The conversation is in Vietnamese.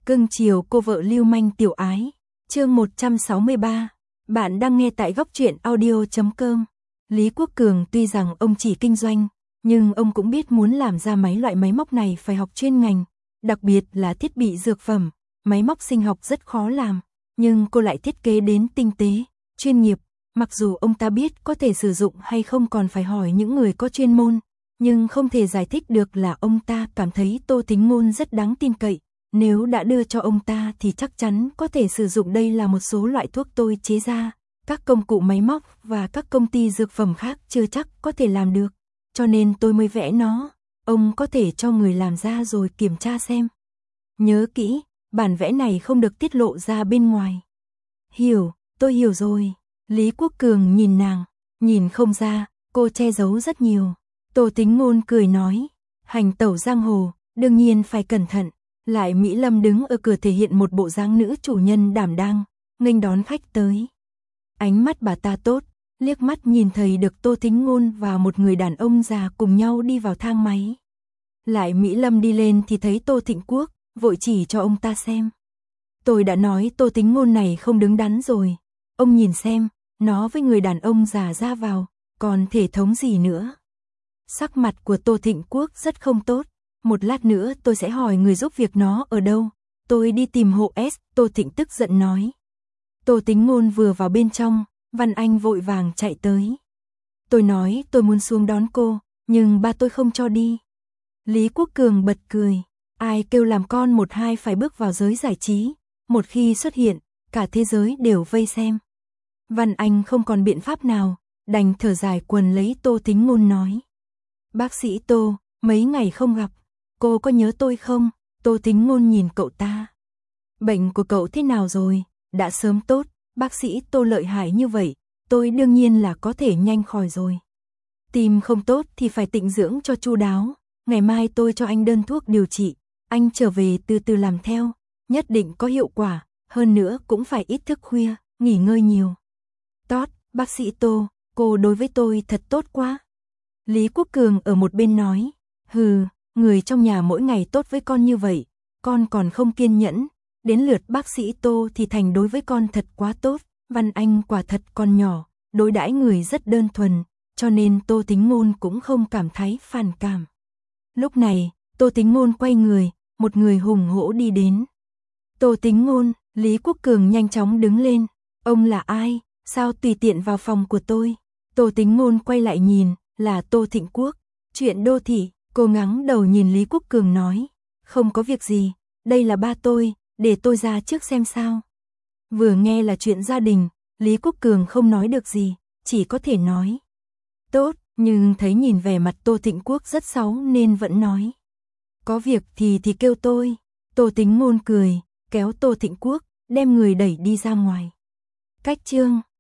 Cưng chiều cô vợ lưu manh tiểu ái. Chương 163. Bạn đang nghe tại góc truyện audio.com. Lý Quốc Cường tuy rằng ông chỉ kinh doanh, nhưng ông cũng biết muốn làm ra loại máy móc này phải học chuyên ngành, đặc biệt là thiết bị dược phẩm, máy móc sinh học rất khó làm, nhưng cô lại thiết kế đến tinh tế, chuyên nghiệp. Mặc dù ông ta biết có thể sử dụng hay không còn phải hỏi những người có chuyên môn, nhưng không thể giải thích được là ông ta cảm thấy Tô Tính Ngôn rất đáng tin cậy. Nếu đã đưa cho ông ta thì chắc chắn có thể sử dụng. Đây là một số loại thuốc tôi chế ra, các công cụ máy móc và các công ty dược phẩm khác chưa chắc có thể làm được, cho nên tôi mới vẽ nó. Ông có thể cho người làm ra rồi kiểm tra xem. Nhớ kỹ, bản vẽ này không được tiết lộ ra bên ngoài. Hiểu, tôi hiểu rồi. Lý Quốc Cường nhìn nàng, nhìn không ra, cô che giấu rất nhiều. Tô Tính Ngôn cười nói, hành tẩu giang hồ, đương nhiên phải cẩn thận. Lại Mỹ Lâm đứng ở cửa thể hiện một bộ dáng nữ chủ nhân đảm đang, nghênh đón khách tới. Ánh mắt bà ta tốt, liếc mắt nhìn thấy được Tô Tính Ngôn và một người đàn ông già cùng nhau đi vào thang máy. Lại Mỹ Lâm đi lên thì thấy Tô Thịnh Quốc, vội chỉ cho ông ta xem. Tôi đã nói Tô Tính Ngôn này không đứng đắn rồi. Ông nhìn xem, nó với người đàn ông già ra vào, còn thể thống gì nữa. Sắc mặt của Tô Thịnh Quốc rất không tốt. Một lát nữa tôi sẽ hỏi người giúp việc nó ở đâu. Tôi đi tìm hộ S, Tô Thịnh tức giận nói. Tô Tính Ngôn vừa vào bên trong, Văn Anh vội vàng chạy tới. Tôi nói tôi muốn xuống đón cô, nhưng ba tôi không cho đi. Lý Quốc Cường bật cười. Ai kêu làm con một hai phải bước vào giới giải trí. Một khi xuất hiện, cả thế giới đều vây xem. Văn Anh không còn biện pháp nào, đành thở dài quần lấy Tô Tính Ngôn nói. Bác sĩ Tô, mấy ngày không gặp. Cô có nhớ tôi không? Tô Tính Ngôn nhìn cậu ta. Bệnh của cậu thế nào rồi? Đã sớm tốt, bác sĩ Tô lợi hại như vậy, tôi đương nhiên là có thể nhanh khỏi rồi. Tim không tốt thì phải tịnh dưỡng cho chu đáo, ngày mai tôi cho anh đơn thuốc điều trị, anh trở về từ từ làm theo, nhất định có hiệu quả, hơn nữa cũng phải ít thức khuya, nghỉ ngơi nhiều. Tốt, bác sĩ Tô, cô đối với tôi thật tốt quá. Lý Quốc Cường ở một bên nói, hừ. Người trong nhà mỗi ngày tốt với con như vậy, con còn không kiên nhẫn, đến lượt bác sĩ Tô thì thành đối với con thật quá tốt. Văn Anh quả thật còn nhỏ, đối đãi người rất đơn thuần, cho nên Tô Tính Ngôn cũng không cảm thấy phản cảm. Lúc này, Tô Tính Ngôn quay người, một người hùng hổ đi đến. Tô Tính Ngôn, Lý Quốc Cường nhanh chóng đứng lên, ông là ai, sao tùy tiện vào phòng của tôi. Tô Tính Ngôn quay lại nhìn, là Tô Thịnh Quốc, chuyện đô thị. Cô ngắng đầu nhìn Lý Quốc Cường nói, không có việc gì, đây là ba tôi, để tôi ra trước xem sao. Vừa nghe là chuyện gia đình, Lý Quốc Cường không nói được gì, chỉ có thể nói. Tốt, nhưng thấy nhìn vẻ mặt Tô Thịnh Quốc rất xấu nên vẫn nói. Có việc thì kêu tôi. Tô Tính Ngôn cười, kéo Tô Thịnh Quốc, đem người đẩy đi ra ngoài. Cách chương